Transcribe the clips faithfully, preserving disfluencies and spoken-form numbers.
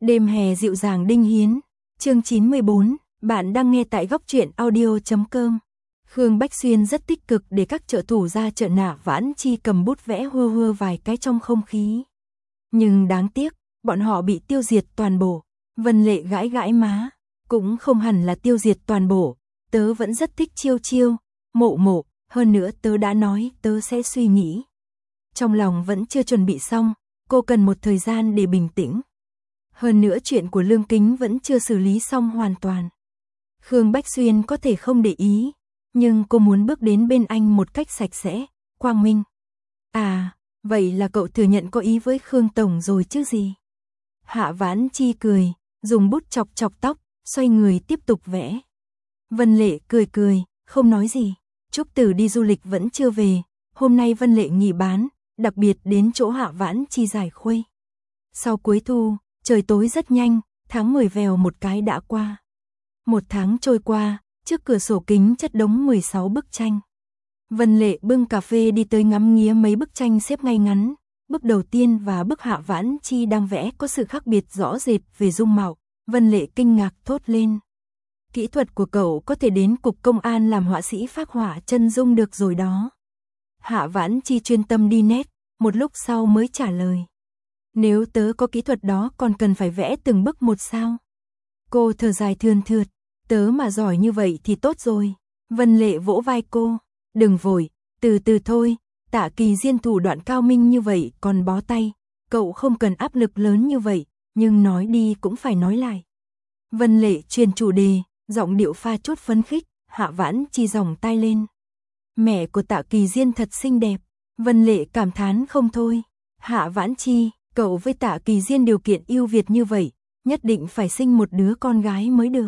Đêm hè dịu dàng Đinh Hiến, chương chín mươi bốn, bạn đang nghe tại góc truyện audio chấm com. Khương Bách Xuyên rất tích cực để các trợ thủ ra trợ nạ Vãn Chi cầm bút vẽ hưa hưa vài cái trong không khí. Nhưng đáng tiếc, bọn họ bị tiêu diệt toàn bộ. Vân Lệ gãi gãi má, cũng không hẳn là tiêu diệt toàn bộ, tớ vẫn rất thích Chiêu Chiêu, Mộ Mộ, hơn nữa tớ đã nói tớ sẽ suy nghĩ. Trong lòng vẫn chưa chuẩn bị xong, cô cần một thời gian để bình tĩnh. Hơn nữa chuyện của Lương Kính vẫn chưa xử lý xong hoàn toàn. Khương Bách Xuyên có thể không để ý, nhưng cô muốn bước đến bên anh một cách sạch sẽ, quang minh. À, vậy là cậu thừa nhận có ý với Khương Tổng rồi chứ gì? Hạ Vãn Chi cười, dùng bút chọc chọc tóc, xoay người tiếp tục vẽ. Vân Lệ cười cười, không nói gì. Trúc Tử đi du lịch vẫn chưa về, hôm nay Vân Lệ nghỉ bán, đặc biệt đến chỗ Hạ Vãn Chi giải khuây. Sau cuối thu, trời tối rất nhanh, tháng mười vèo một cái đã qua. Một tháng trôi qua, trước cửa sổ kính chất đống mười sáu bức tranh. Vân Lệ bưng cà phê đi tới ngắm nghía mấy bức tranh xếp ngay ngắn. Bức đầu tiên và bức Hạ Vãn Chi đang vẽ có sự khác biệt rõ rệt về dung mạo. Vân Lệ kinh ngạc thốt lên. Kỹ thuật của cậu có thể đến cục công an làm họa sĩ phác họa chân dung được rồi đó. Hạ Vãn Chi chuyên tâm đi nét, một lúc sau mới trả lời. Nếu tớ có kỹ thuật đó còn cần phải vẽ từng bức một sao? Cô thở dài thườn thượt, tớ mà giỏi như vậy thì tốt rồi. Vân Lệ vỗ vai cô, đừng vội, từ từ thôi, Tạ Kỳ Diên thủ đoạn cao minh như vậy còn bó tay, cậu không cần áp lực lớn như vậy, nhưng nói đi cũng phải nói lại. Vân Lệ truyền chủ đề, giọng điệu pha chút phấn khích, Hạ Vãn Chi giòng tay lên. Mẹ của Tạ Kỳ Diên thật xinh đẹp, Vân Lệ cảm thán không thôi. Hạ Vãn Chi, cậu với Tạ Kỳ Diên điều kiện ưu việt như vậy, nhất định phải sinh một đứa con gái mới được.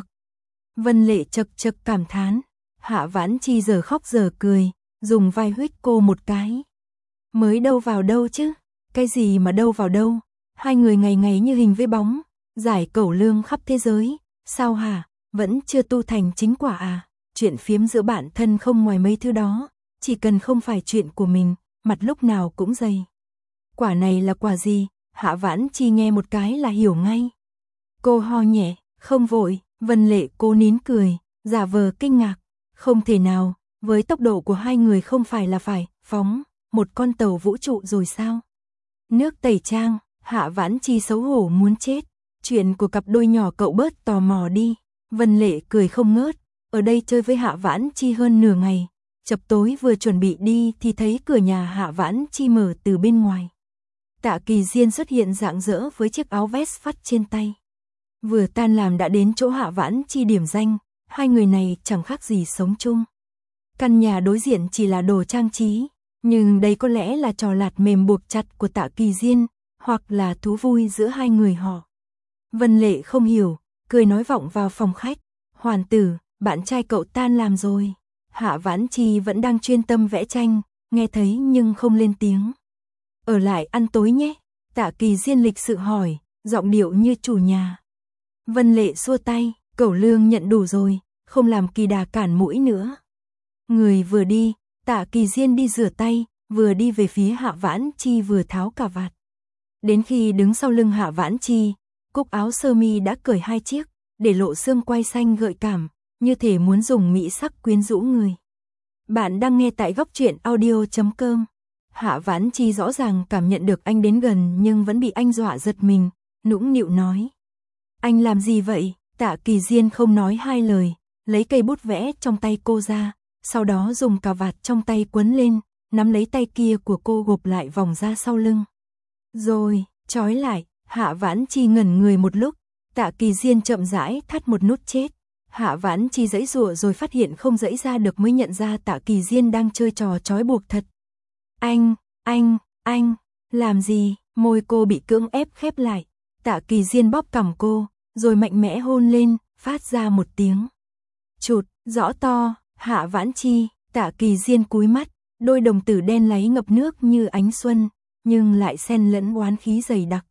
Vân Lệ chật chật cảm thán, Hạ Vãn Chi giờ khóc giờ cười, dùng vai huých cô một cái. Mới đâu vào đâu chứ, cái gì mà đâu vào đâu, hai người ngày ngày như hình với bóng, giải cẩu lương khắp thế giới, sao hả, vẫn chưa tu thành chính quả à, chuyện phiếm giữa bạn thân không ngoài mấy thứ đó, chỉ cần không phải chuyện của mình, mặt lúc nào cũng dày. Quả này là quả gì? Hạ Vãn Chi nghe một cái là hiểu ngay. Cô ho nhẹ, không vội, Vân Lệ cố nín cười, giả vờ kinh ngạc. Không thể nào, với tốc độ của hai người không phải là phải phóng một con tàu vũ trụ rồi sao? Nước tẩy trang, Hạ Vãn Chi xấu hổ muốn chết. Chuyện của cặp đôi nhỏ cậu bớt tò mò đi. Vân Lệ cười không ngớt, ở đây chơi với Hạ Vãn Chi hơn nửa ngày. Chập tối vừa chuẩn bị đi thì thấy cửa nhà Hạ Vãn Chi mở từ bên ngoài. Tạ Kỳ Diên xuất hiện rạng rỡ với chiếc áo vest phắt trên tay. Vừa tan làm đã đến chỗ Hạ Vãn Chi điểm danh, hai người này chẳng khác gì sống chung. Căn nhà đối diện chỉ là đồ trang trí, nhưng đây có lẽ là trò lạt mềm buộc chặt của Tạ Kỳ Diên, hoặc là thú vui giữa hai người họ. Vân Lệ không hiểu, cười nói vọng vào phòng khách. Hoàn tử, bạn trai cậu tan làm rồi. Hạ Vãn Chi vẫn đang chuyên tâm vẽ tranh, nghe thấy nhưng không lên tiếng. Ở lại ăn tối nhé, Tạ Kỳ Diên lịch sự hỏi, giọng điệu như chủ nhà. Vân Lệ xua tay, cẩu lương nhận đủ rồi, không làm kỳ đà cản mũi nữa. Người vừa đi, Tạ Kỳ Diên đi rửa tay, vừa đi về phía Hạ Vãn Chi vừa tháo cà vạt. Đến khi đứng sau lưng Hạ Vãn Chi, cúc áo sơ mi đã cởi hai chiếc, để lộ xương quai xanh gợi cảm, như thể muốn dùng mỹ sắc quyến rũ người. Bạn đang nghe tại góc truyện audio chấm com. Hạ Vãn Chi rõ ràng cảm nhận được anh đến gần nhưng vẫn bị anh dọa giật mình, nũng nịu nói. Anh làm gì vậy? Tạ Kỳ Diên không nói hai lời, lấy cây bút vẽ trong tay cô ra, sau đó dùng cà vạt trong tay quấn lên, nắm lấy tay kia của cô gộp lại vòng ra sau lưng. Rồi, trói lại, Hạ Vãn Chi ngẩn người một lúc, Tạ Kỳ Diên chậm rãi thắt một nút chết. Hạ Vãn Chi giãy giụa rồi phát hiện không giãy ra được mới nhận ra Tạ Kỳ Diên đang chơi trò trói buộc thật. Anh, anh, anh, làm gì? Môi cô bị cưỡng ép khép lại. Tạ Kỳ Diên bóp cằm cô, rồi mạnh mẽ hôn lên, phát ra một tiếng. Chụt, rõ to, Hạ Vãn Chi, Tạ Kỳ Diên cúi mắt, đôi đồng tử đen láy ngập nước như ánh xuân, nhưng lại xen lẫn oán khí dày đặc.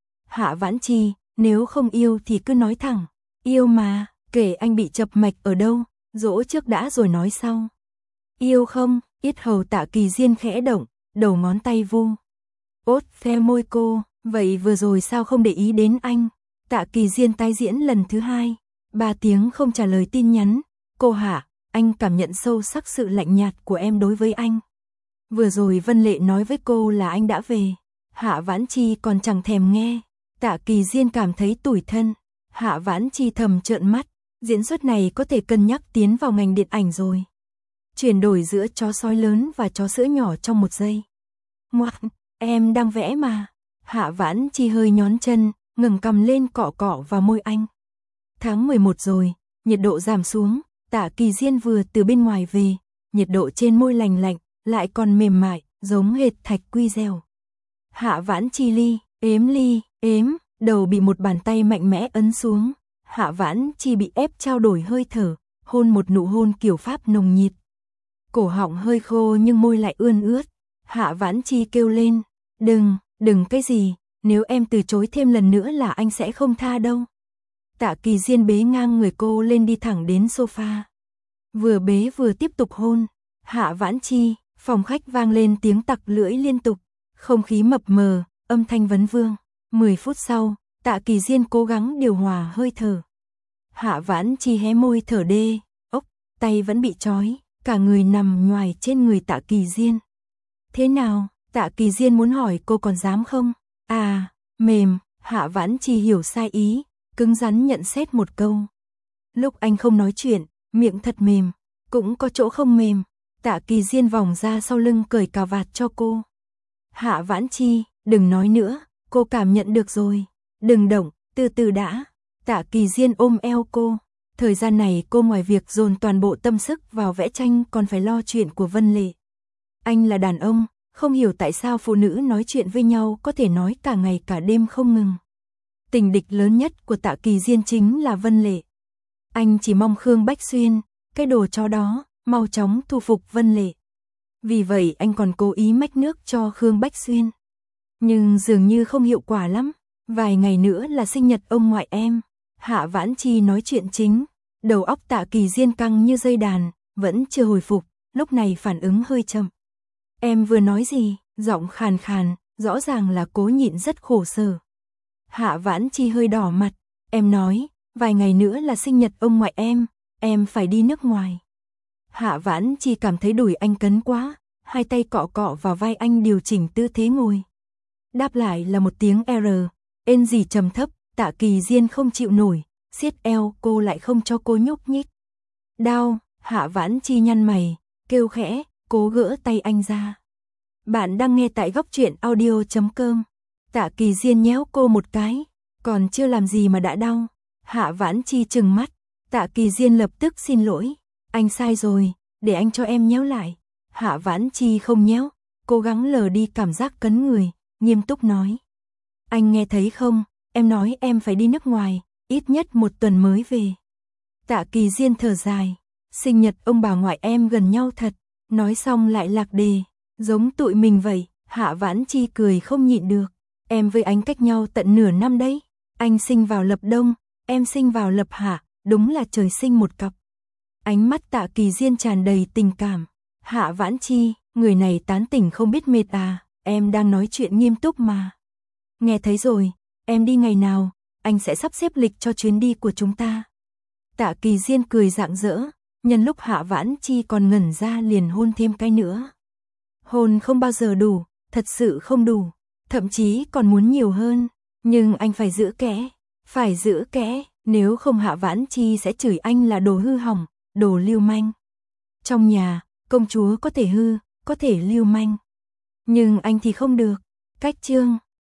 Hạ Vãn Chi, nếu không yêu thì cứ nói thẳng, yêu mà, kể anh bị chập mạch ở đâu, dỗ trước đã rồi nói sau. Yêu không? Yết hầu Tạ Kỳ Diên khẽ động, đầu ngón tay vu. Ốt phe môi cô, vậy vừa rồi sao không để ý đến anh? Tạ Kỳ Diên tái diễn lần thứ hai, ba tiếng không trả lời tin nhắn. Cô Hạ, anh cảm nhận sâu sắc sự lạnh nhạt của em đối với anh. Vừa rồi Vân Lệ nói với cô là anh đã về. Hạ Vãn Chi còn chẳng thèm nghe. Tạ Kỳ Diên cảm thấy tủi thân. Hạ Vãn Chi thầm trợn mắt. Diễn xuất này có thể cân nhắc tiến vào ngành điện ảnh rồi. Chuyển đổi giữa chó sói lớn và chó sữa nhỏ trong một giây. Ngoặc, em đang vẽ mà. Hạ Vãn Chi hơi nhón chân, ngẩng cằm lên cọ cọ vào môi anh. Tháng mười một rồi, nhiệt độ giảm xuống. Tạ Kỳ Diên vừa từ bên ngoài về, nhiệt độ trên môi lành lạnh, lại còn mềm mại, giống hệt thạch quy dẻo. Hạ Vãn Chi ly, ếm ly, ếm, đầu bị một bàn tay mạnh mẽ ấn xuống. Hạ Vãn Chi bị ép trao đổi hơi thở, hôn một nụ hôn kiểu Pháp nồng nhiệt. Cổ họng hơi khô nhưng môi lại ươn ướt. Hạ Vãn Chi kêu lên, đừng, đừng cái gì, nếu em từ chối thêm lần nữa là anh sẽ không tha đâu. Tạ Kỳ Diên bế ngang người cô lên đi thẳng đến sofa. Vừa bế vừa tiếp tục hôn. Hạ Vãn Chi, phòng khách vang lên tiếng tặc lưỡi liên tục. Không khí mập mờ, âm thanh vấn vương. Mười phút sau, Tạ Kỳ Diên cố gắng điều hòa hơi thở. Hạ Vãn Chi hé môi thở đê, ốc, tay vẫn bị trói, cả người nằm nhoài trên người Tạ Kỳ Diên. Thế nào, Tạ Kỳ Diên muốn hỏi cô còn dám không? À, mềm, Hạ Vãn Chi hiểu sai ý, cứng rắn nhận xét một câu. Lúc anh không nói chuyện, miệng thật mềm, cũng có chỗ không mềm. Tạ Kỳ Diên vòng ra sau lưng cởi cà vạt cho cô. Hạ Vãn Chi, đừng nói nữa, cô cảm nhận được rồi. Đừng động, từ từ đã. Tạ Kỳ Diên ôm eo cô. Thời gian này cô ngoài việc dồn toàn bộ tâm sức vào vẽ tranh còn phải lo chuyện của Vân Lệ. Anh là đàn ông, không hiểu tại sao phụ nữ nói chuyện với nhau có thể nói cả ngày cả đêm không ngừng. Tình địch lớn nhất của Tạ Kỳ Diên chính là Vân Lệ. Anh chỉ mong Khương Bách Xuyên, cái đồ chó đó, mau chóng thu phục Vân Lệ. Vì vậy anh còn cố ý mách nước cho Khương Bách Xuyên. Nhưng dường như không hiệu quả lắm. Vài ngày nữa là sinh nhật ông ngoại em. Hạ Vãn Chi nói chuyện chính. Đầu óc Tạ Kỳ Diên căng như dây đàn, vẫn chưa hồi phục, lúc này phản ứng hơi chậm. Em vừa nói gì? Giọng khàn khàn, rõ ràng là cố nhịn rất khổ sở. Hạ Vãn Chi hơi đỏ mặt. Em nói, vài ngày nữa là sinh nhật ông ngoại em, em phải đi nước ngoài. Hạ Vãn Chi cảm thấy đùi anh cấn quá, hai tay cọ cọ vào vai anh điều chỉnh tư thế ngồi. Đáp lại là một tiếng R, ên gì trầm thấp. Tạ Kỳ Diên không chịu nổi, siết eo cô lại không cho cô nhúc nhích. Đau, Hạ Vãn Chi nhăn mày, kêu khẽ, cố gỡ tay anh ra. Bạn đang nghe tại góc truyện audio chấm com. Tạ Kỳ Diên nhéo cô một cái, còn chưa làm gì mà đã đau. Hạ Vãn Chi trừng mắt, Tạ Kỳ Diên lập tức xin lỗi. Anh sai rồi, để anh cho em nhéo lại. Hạ Vãn Chi không nhéo, cố gắng lờ đi cảm giác cấn người, nghiêm túc nói. Anh nghe thấy không, em nói em phải đi nước ngoài, ít nhất một tuần mới về. Tạ Kỳ Diên thở dài, sinh nhật ông bà ngoại em gần nhau thật, nói xong lại lạc đề, giống tụi mình vậy. Hạ Vãn Chi cười không nhịn được, em với anh cách nhau tận nửa năm đấy, anh sinh vào lập đông, em sinh vào lập hạ, đúng là trời sinh một cặp. Ánh mắt Tạ Kỳ Diên tràn đầy tình cảm. Hạ Vãn Chi, người này tán tỉnh không biết mệt à, em đang nói chuyện nghiêm túc mà. Nghe thấy rồi, em đi ngày nào, anh sẽ sắp xếp lịch cho chuyến đi của chúng ta. Tạ Kỳ Diên cười rạng rỡ, nhân lúc Hạ Vãn Chi còn ngẩn ra liền hôn thêm cái nữa. Hôn không bao giờ đủ, thật sự không đủ, thậm chí còn muốn nhiều hơn, nhưng anh phải giữ kẽ, phải giữ kẽ, nếu không Hạ Vãn Chi sẽ chửi anh là đồ hư hỏng, đồ lưu manh. Trong nhà, công chúa có thể hư, có thể lưu manh, nhưng anh thì không được. Cách chương